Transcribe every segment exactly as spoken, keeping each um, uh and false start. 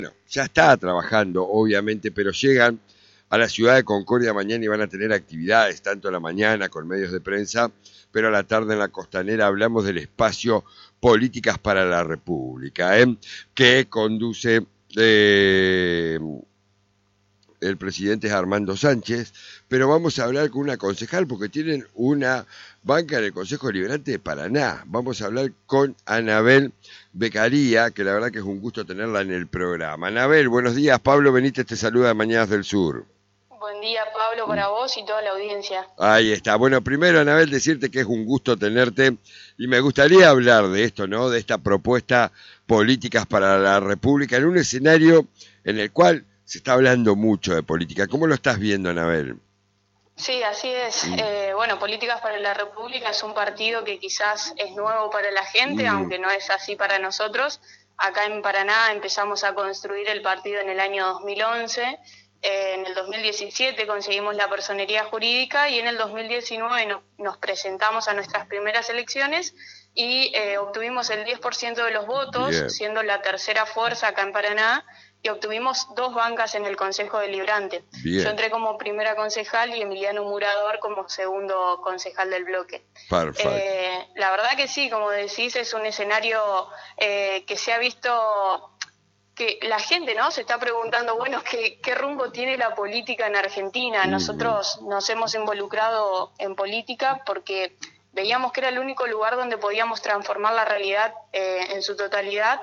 Bueno, ya está trabajando, obviamente, pero llegan a la ciudad de Concordia mañana y van a tener actividades, tanto a la mañana con medios de prensa, pero a la tarde en la Costanera hablamos del espacio Políticas para la República, ¿eh? que conduce eh, el presidente es Armando Sánchez, pero vamos a hablar con una concejal porque tienen una banca en el Consejo Deliberante de Paraná. Vamos a hablar con Anabel Beccaria, que la verdad que es un gusto tenerla en el programa. Anabel, buenos días. Pablo Benítez te saluda de Mañanas del Sur. Buen día, Pablo, para vos y toda la audiencia. Ahí está. Bueno, primero, Anabel, decirte que es un gusto tenerte y me gustaría hablar de esto, ¿no? De esta propuesta Políticas para la República en un escenario en el cual se está hablando mucho de política. ¿Cómo lo estás viendo, Anabel? Sí, así es. Mm. Eh, bueno, Políticas para la República es un partido que quizás es nuevo para la gente, mm. aunque no es así para nosotros. Acá en Paraná empezamos a construir el partido en el año dos mil once. Eh, en el dos mil diecisiete conseguimos la personería jurídica y en el dos mil diecinueve no, nos presentamos a nuestras primeras elecciones y eh, obtuvimos el diez por ciento de los votos, yeah. siendo la tercera fuerza acá en Paraná, y obtuvimos dos bancas en el Consejo Deliberante. Bien. Yo entré como primera concejal y Emiliano Murador como segundo concejal del bloque. Perfecto. Eh, la verdad que sí, como decís, es un escenario eh, que se ha visto... que la gente, ¿no?, se está preguntando, bueno, ¿qué, qué rumbo tiene la política en Argentina? Nosotros nos hemos involucrado en política porque veíamos que era el único lugar donde podíamos transformar la realidad eh, en su totalidad,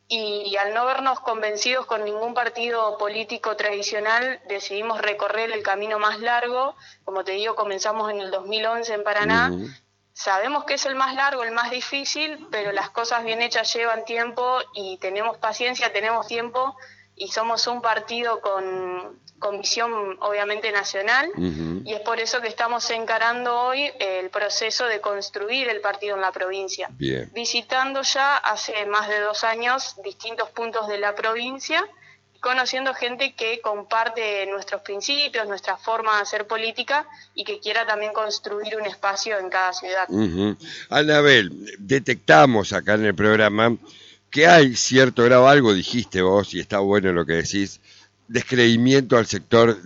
y al no vernos convencidos con ningún partido político tradicional, decidimos recorrer el camino más largo. Como te digo, comenzamos en el dos mil once en Paraná. Uh-huh. Sabemos que es el más largo, el más difícil, pero las cosas bien hechas llevan tiempo y tenemos paciencia, tenemos tiempo y somos un partido con, con visión obviamente nacional. Uh-huh. Y es por eso que estamos encarando hoy el proceso de construir el partido en la provincia. Bien. Visitando ya hace más de dos años distintos puntos de la provincia, conociendo gente que comparte nuestros principios, nuestra forma de hacer política y que quiera también construir un espacio en cada ciudad. Uh-huh. Anabel, detectamos acá en el programa que hay cierto grado, algo dijiste vos, y está bueno lo que decís, descreimiento al sector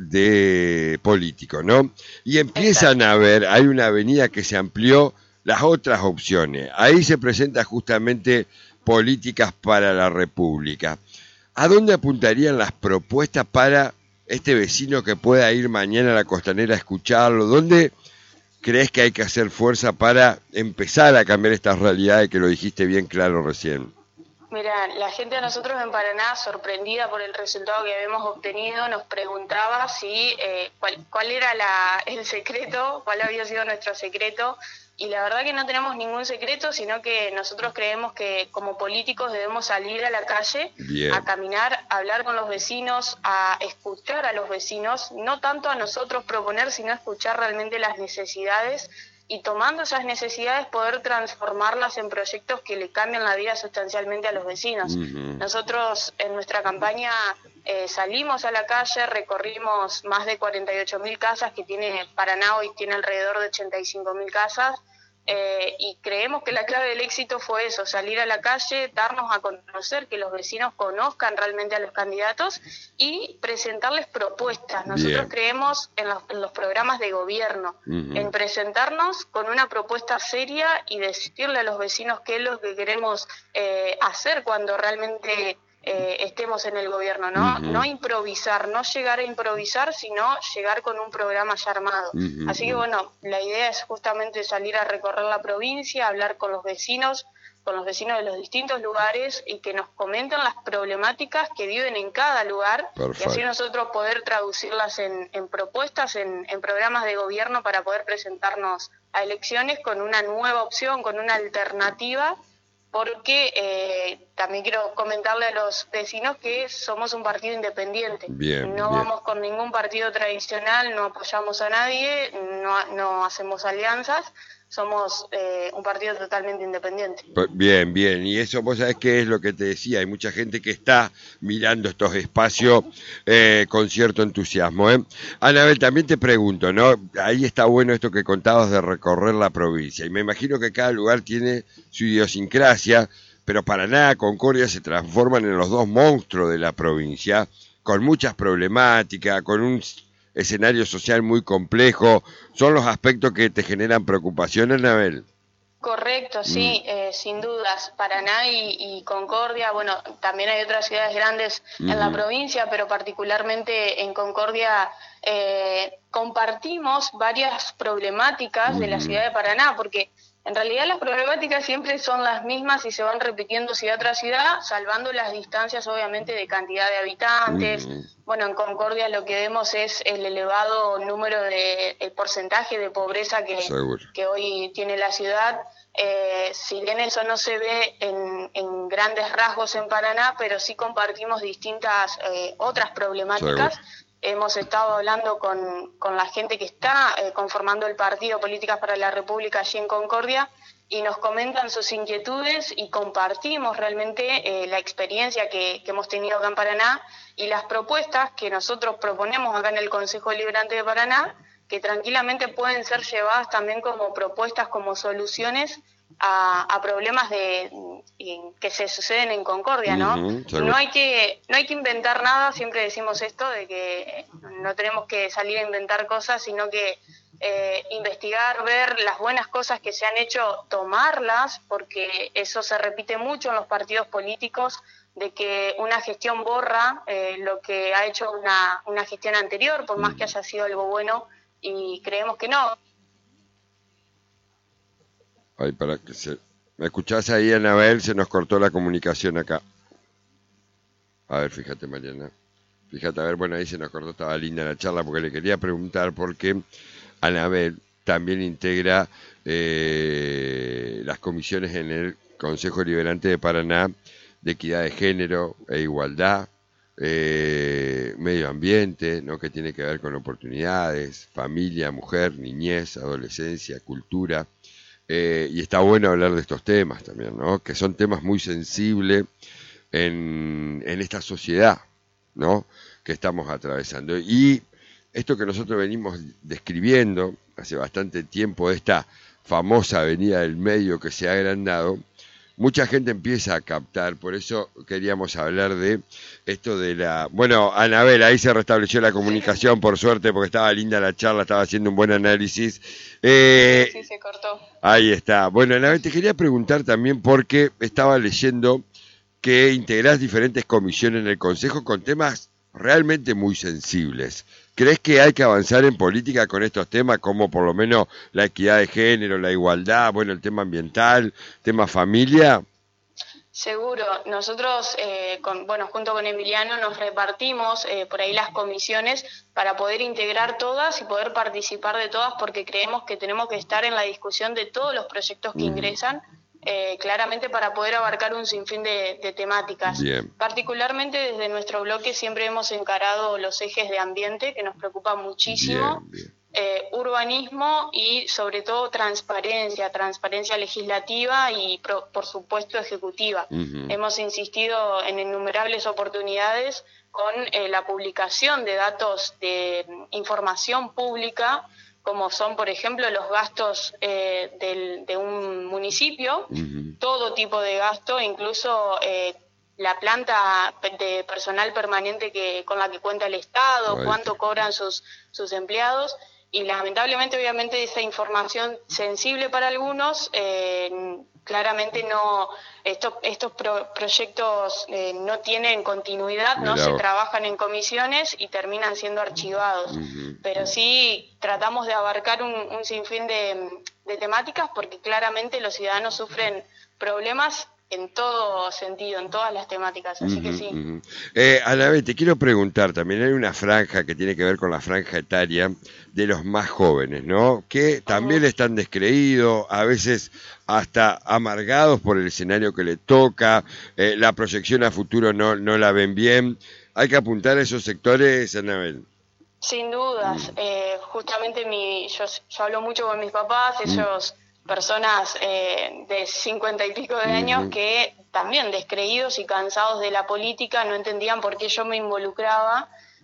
de político, ¿no? Y empiezan Exacto. a ver, hay una avenida que se amplió, las otras opciones. Ahí se presenta justamente Políticas para la República. ¿A dónde apuntarían las propuestas para este vecino que pueda ir mañana a la Costanera a escucharlo? ¿Dónde crees que hay que hacer fuerza para empezar a cambiar estas realidades que lo dijiste bien claro recién? Mira, la gente de nosotros en Paraná, sorprendida por el resultado que habíamos obtenido, nos preguntaba si eh, cuál, cuál era la, el secreto, cuál había sido nuestro secreto. Y la verdad que no tenemos ningún secreto, sino que nosotros creemos que como políticos debemos salir a la calle, Bien. a caminar, a hablar con los vecinos, a escuchar a los vecinos, no tanto a nosotros proponer, sino a escuchar realmente las necesidades y tomando esas necesidades poder transformarlas en proyectos que le cambien la vida sustancialmente a los vecinos. Uh-huh. Nosotros en nuestra campaña eh, salimos a la calle, recorrimos más de cuarenta y ocho mil casas que tiene Paraná, hoy tiene alrededor de ochenta y cinco mil casas, eh, y creemos que la clave del éxito fue eso, salir a la calle, darnos a conocer, que los vecinos conozcan realmente a los candidatos y presentarles propuestas. Nosotros Bien. creemos en los, en los programas de gobierno, uh-huh. en presentarnos con una propuesta seria y decirle a los vecinos qué es lo que queremos eh, hacer cuando realmente eh, estemos en el gobierno, ¿no? Uh-huh. No improvisar, no llegar a improvisar, sino llegar con un programa ya armado. Uh-huh. Así que bueno, la idea es justamente salir a recorrer la provincia, hablar con los vecinos, con los vecinos de los distintos lugares y que nos comenten las problemáticas que viven en cada lugar. Perfecto. Y así nosotros poder traducirlas en, en propuestas, en, en programas de gobierno para poder presentarnos a elecciones con una nueva opción, con una alternativa, porque eh, también quiero comentarle a los vecinos que somos un partido independiente. Bien, no bien. vamos con ningún partido tradicional, no apoyamos a nadie, no, no hacemos alianzas. Somos eh, un partido totalmente independiente. Bien, bien. Y eso vos sabés qué es lo que te decía. Hay mucha gente que está mirando estos espacios eh, con cierto entusiasmo. ¿eh? Anabel, también te pregunto, ¿no? Ahí está bueno esto que contabas de recorrer la provincia. Y me imagino que cada lugar tiene su idiosincrasia, pero Paraná, Concordia se transforman en los dos monstruos de la provincia, con muchas problemáticas, con un escenario social muy complejo. ¿Son los aspectos que te generan preocupación, Anabel? Correcto, sí, mm. eh, sin dudas. Paraná y, y Concordia, bueno, también hay otras ciudades grandes uh-huh. en la provincia, pero particularmente en Concordia eh, compartimos varias problemáticas uh-huh. de la ciudad de Paraná, porque en realidad las problemáticas siempre son las mismas y se van repitiendo ciudad tras ciudad, salvando las distancias obviamente de cantidad de habitantes. Uh-huh. Bueno, en Concordia lo que vemos es el elevado número de, el porcentaje de pobreza que, que hoy tiene la ciudad. Eh, si bien eso no se ve en, en grandes rasgos en Paraná, pero sí compartimos distintas eh, otras problemáticas. Seguro. Hemos estado hablando con, con la gente que está eh, conformando el Partido Políticas para la República allí en Concordia y nos comentan sus inquietudes y compartimos realmente eh, la experiencia que, que hemos tenido acá en Paraná y las propuestas que nosotros proponemos acá en el Consejo Deliberante de Paraná, que tranquilamente pueden ser llevadas también como propuestas, como soluciones a, a problemas de que se suceden en Concordia, ¿no? Uh-huh, no hay que no hay que inventar nada, siempre decimos esto de que no tenemos que salir a inventar cosas, sino que eh, investigar, ver las buenas cosas que se han hecho, tomarlas, porque eso se repite mucho en los partidos políticos, de que una gestión borra eh, lo que ha hecho una, una gestión anterior, por más que haya sido algo bueno, y creemos que no. Ay, para que se... ¿Me escuchás ahí, Anabel? Se nos cortó la comunicación acá. A ver, fíjate, Mariana. Fíjate, a ver, bueno, ahí se nos cortó, estaba linda la charla, porque le quería preguntar por qué Anabel también integra eh, las comisiones en el Consejo Deliberante de Paraná de Equidad de Género e Igualdad, eh, Medio Ambiente, ¿no? Que tiene que ver con oportunidades, familia, mujer, niñez, adolescencia, cultura. Eh, y está bueno hablar de estos temas también, ¿no? Que son temas muy sensibles en, en esta sociedad, ¿no? Que estamos atravesando. Y esto que nosotros venimos describiendo hace bastante tiempo, esta famosa avenida del medio que se ha agrandado, mucha gente empieza a captar, por eso queríamos hablar de esto de la... Bueno, Anabel, ahí se restableció la comunicación, por suerte, porque estaba linda la charla, estaba haciendo un buen análisis. Eh, sí, se cortó. Ahí está. Bueno, Anabel, te quería preguntar también, porque estaba leyendo que integrás diferentes comisiones en el Consejo con temas realmente muy sensibles. ¿Crees que hay que avanzar en política con estos temas, como por lo menos la equidad de género, la igualdad, bueno, el tema ambiental, tema familia? Seguro. Nosotros, eh, con, bueno, junto con Emiliano nos repartimos eh, por ahí las comisiones para poder integrar todas y poder participar de todas, porque creemos que tenemos que estar en la discusión de todos los proyectos que mm. ingresan, Eh, claramente para poder abarcar un sinfín de, de temáticas. Bien. Particularmente desde nuestro bloque siempre hemos encarado los ejes de ambiente, que nos preocupa muchísimo, bien, bien. Eh, urbanismo y sobre todo transparencia, transparencia legislativa y pro, por supuesto ejecutiva. Uh-huh. Hemos insistido en innumerables oportunidades con eh, la publicación de datos de información pública, como son, por ejemplo, los gastos eh, del, de un municipio, uh-huh. todo tipo de gasto, incluso eh, la planta de personal permanente que con la que cuenta el Estado, right. cuánto cobran sus, sus empleados, y lamentablemente, obviamente, esa información sensible para algunos, eh, claramente no, estos, estos pro, proyectos eh, no tienen continuidad, Mirá. no se trabajan en comisiones y terminan siendo archivados. Uh-huh. Pero sí tratamos de abarcar un, un sinfín de, de temáticas, porque claramente los ciudadanos sufren problemas en todo sentido, en todas las temáticas, así uh-huh, que sí. Uh-huh. Eh, Anabel, te quiero preguntar, también hay una franja que tiene que ver con la franja etaria de los más jóvenes, ¿no? Que también uh-huh. están descreídos, a veces hasta amargados por el escenario que le toca, eh, la proyección a futuro no, no la ven bien. Hay que apuntar a esos sectores, Anabel. Sin dudas, uh-huh. eh, justamente mi, yo, yo hablo mucho con mis papás, ellos... Uh-huh. personas eh, de cincuenta y pico de años uh-huh. que también descreídos y cansados de la política no entendían por qué yo me involucraba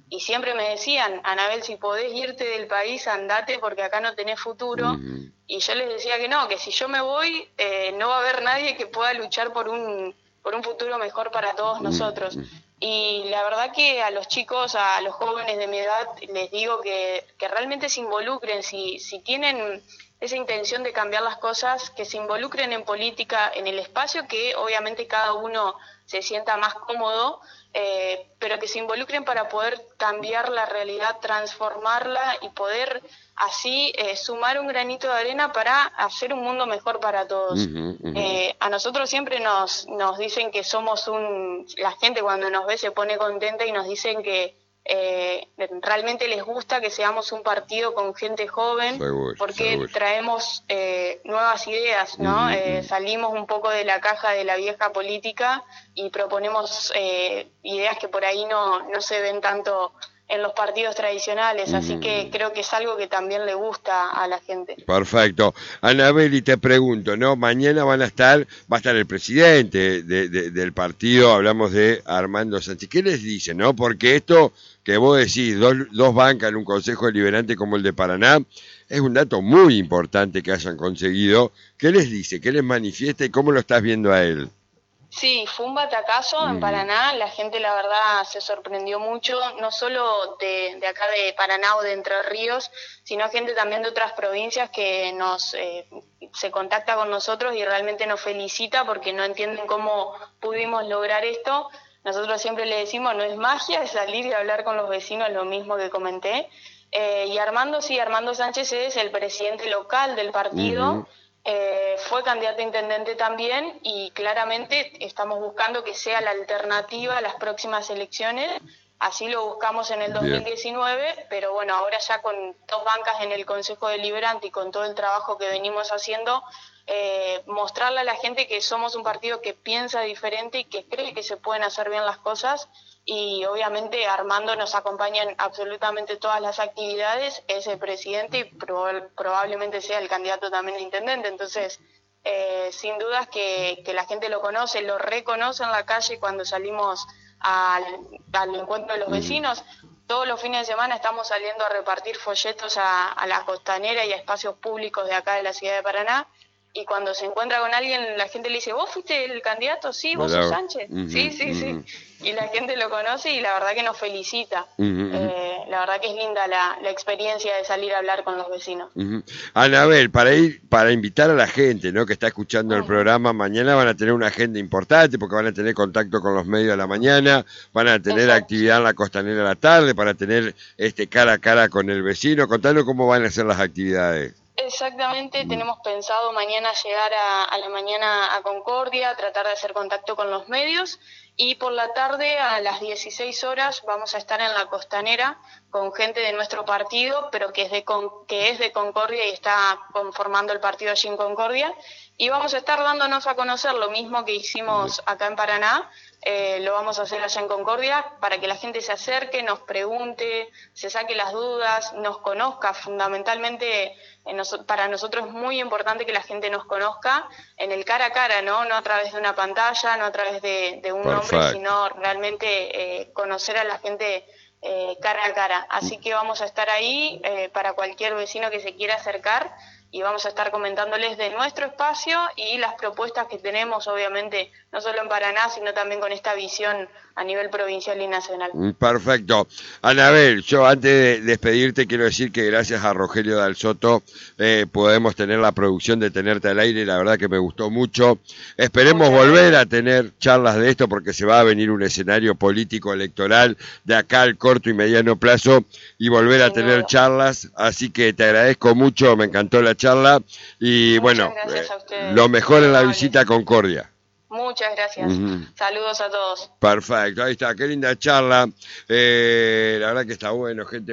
y siempre me decían, Anabel, si podés irte del país, andate porque acá no tenés futuro. Uh-huh. Y yo les decía que no, que si yo me voy, eh, no va a haber nadie que pueda luchar por un, por un futuro mejor para todos nosotros. Uh-huh. Y la verdad que a los chicos, a los jóvenes de mi edad, les digo que, que realmente se involucren, si, si tienen esa intención de cambiar las cosas, que se involucren en política, en el espacio que obviamente cada uno se sienta más cómodo, eh, pero que se involucren para poder cambiar la realidad, transformarla y poder así eh, sumar un granito de arena para hacer un mundo mejor para todos. Uh-huh, uh-huh. Eh, a nosotros siempre nos, nos dicen que somos un... La gente cuando nos ve se pone contenta y nos dicen que Eh, realmente les gusta que seamos un partido con gente joven, seguro, porque seguro. traemos eh, nuevas ideas, ¿no? Uh-huh. Eh, salimos un poco de la caja de la vieja política y proponemos eh, ideas que por ahí no, no se ven tanto en los partidos tradicionales, uh-huh. así que creo que es algo que también le gusta a la gente. Perfecto. Anabel, y te pregunto, ¿no? Mañana van a estar, va a estar el presidente de, de, del partido, hablamos de Armando Sánchez. ¿Qué les dice, no? Porque esto que vos decís, dos, dos bancas en un consejo deliberante como el de Paraná, es un dato muy importante que hayan conseguido. ¿Qué les dice? ¿Qué les manifiesta y cómo lo estás viendo a él? Sí, fue un batacazo mm. en Paraná, la gente la verdad se sorprendió mucho, no solo de, de acá de Paraná o de Entre Ríos, sino gente también de otras provincias que nos eh, se contacta con nosotros y realmente nos felicita porque no entienden cómo pudimos lograr esto. Nosotros siempre le decimos, no es magia, es salir y hablar con los vecinos, lo mismo que comenté. Eh, y Armando, sí, Armando Sánchez es el presidente local del partido, uh-huh. eh, fue candidato a intendente también y claramente estamos buscando que sea la alternativa a las próximas elecciones. Así lo buscamos en el dos mil diecinueve, Bien. pero bueno, ahora ya con dos bancas en el Consejo Deliberante y con todo el trabajo que venimos haciendo, eh, mostrarle a la gente que somos un partido que piensa diferente y que cree que se pueden hacer bien las cosas, y obviamente Armando nos acompaña en absolutamente todas las actividades, es el presidente y prob- probablemente sea el candidato también a intendente, entonces eh, sin dudas que, que la gente lo conoce, lo reconoce en la calle cuando salimos al, al encuentro de los vecinos. Todos los fines de semana estamos saliendo a repartir folletos a, a la costanera y a espacios públicos de acá de la ciudad de Paraná, y cuando se encuentra con alguien la gente le dice, ¿vos fuiste el candidato? Sí, ¿vos sos Sánchez? Uh-huh, sí, sí, uh-huh. sí. Y la gente lo conoce y la verdad que nos felicita. Uh-huh. Eh, la verdad que es linda la, la experiencia de salir a hablar con los vecinos. Uh-huh. Anabel, para ir, para invitar a la gente, ¿no?, que está escuchando uh-huh. el programa, mañana van a tener una agenda importante porque van a tener contacto con los medios a la mañana, van a tener Exacto. actividad en la costanera a la tarde, para tener este cara a cara con el vecino. Contanos cómo van a ser las actividades. Exactamente, tenemos pensado mañana llegar a, a la mañana a Concordia, tratar de hacer contacto con los medios, y por la tarde a las dieciséis horas vamos a estar en la costanera con gente de nuestro partido, pero que es de, Con, que es de Concordia y está conformando el partido allí en Concordia, y vamos a estar dándonos a conocer lo mismo que hicimos acá en Paraná. Eh, lo vamos a hacer allá en Concordia para que la gente se acerque, nos pregunte, se saque las dudas, nos conozca. Fundamentalmente eh, nos, para nosotros es muy importante que la gente nos conozca en el cara a cara, no, no a través de una pantalla, no a través de, de un Perfect. nombre, sino realmente eh, conocer a la gente eh, cara a cara. Así que vamos a estar ahí eh, para cualquier vecino que se quiera acercar, y vamos a estar comentándoles de nuestro espacio y las propuestas que tenemos, obviamente, no solo en Paraná, sino también con esta visión a nivel provincial y nacional. Perfecto. Anabel, yo antes de despedirte quiero decir que gracias a Rogelio Dal Soto eh, podemos tener la producción de tenerte al aire, la verdad que me gustó mucho. Esperemos okay. volver a tener charlas de esto porque se va a venir un escenario político electoral de acá al corto y mediano plazo y volver a Sin tener duda. charlas, así que te agradezco mucho, me encantó la charla y Muchas bueno, eh, lo mejor en la visita a Concordia. Muchas gracias. Uh-huh. Saludos a todos. Perfecto, ahí está, qué linda charla. Eh, la verdad que está bueno, gente.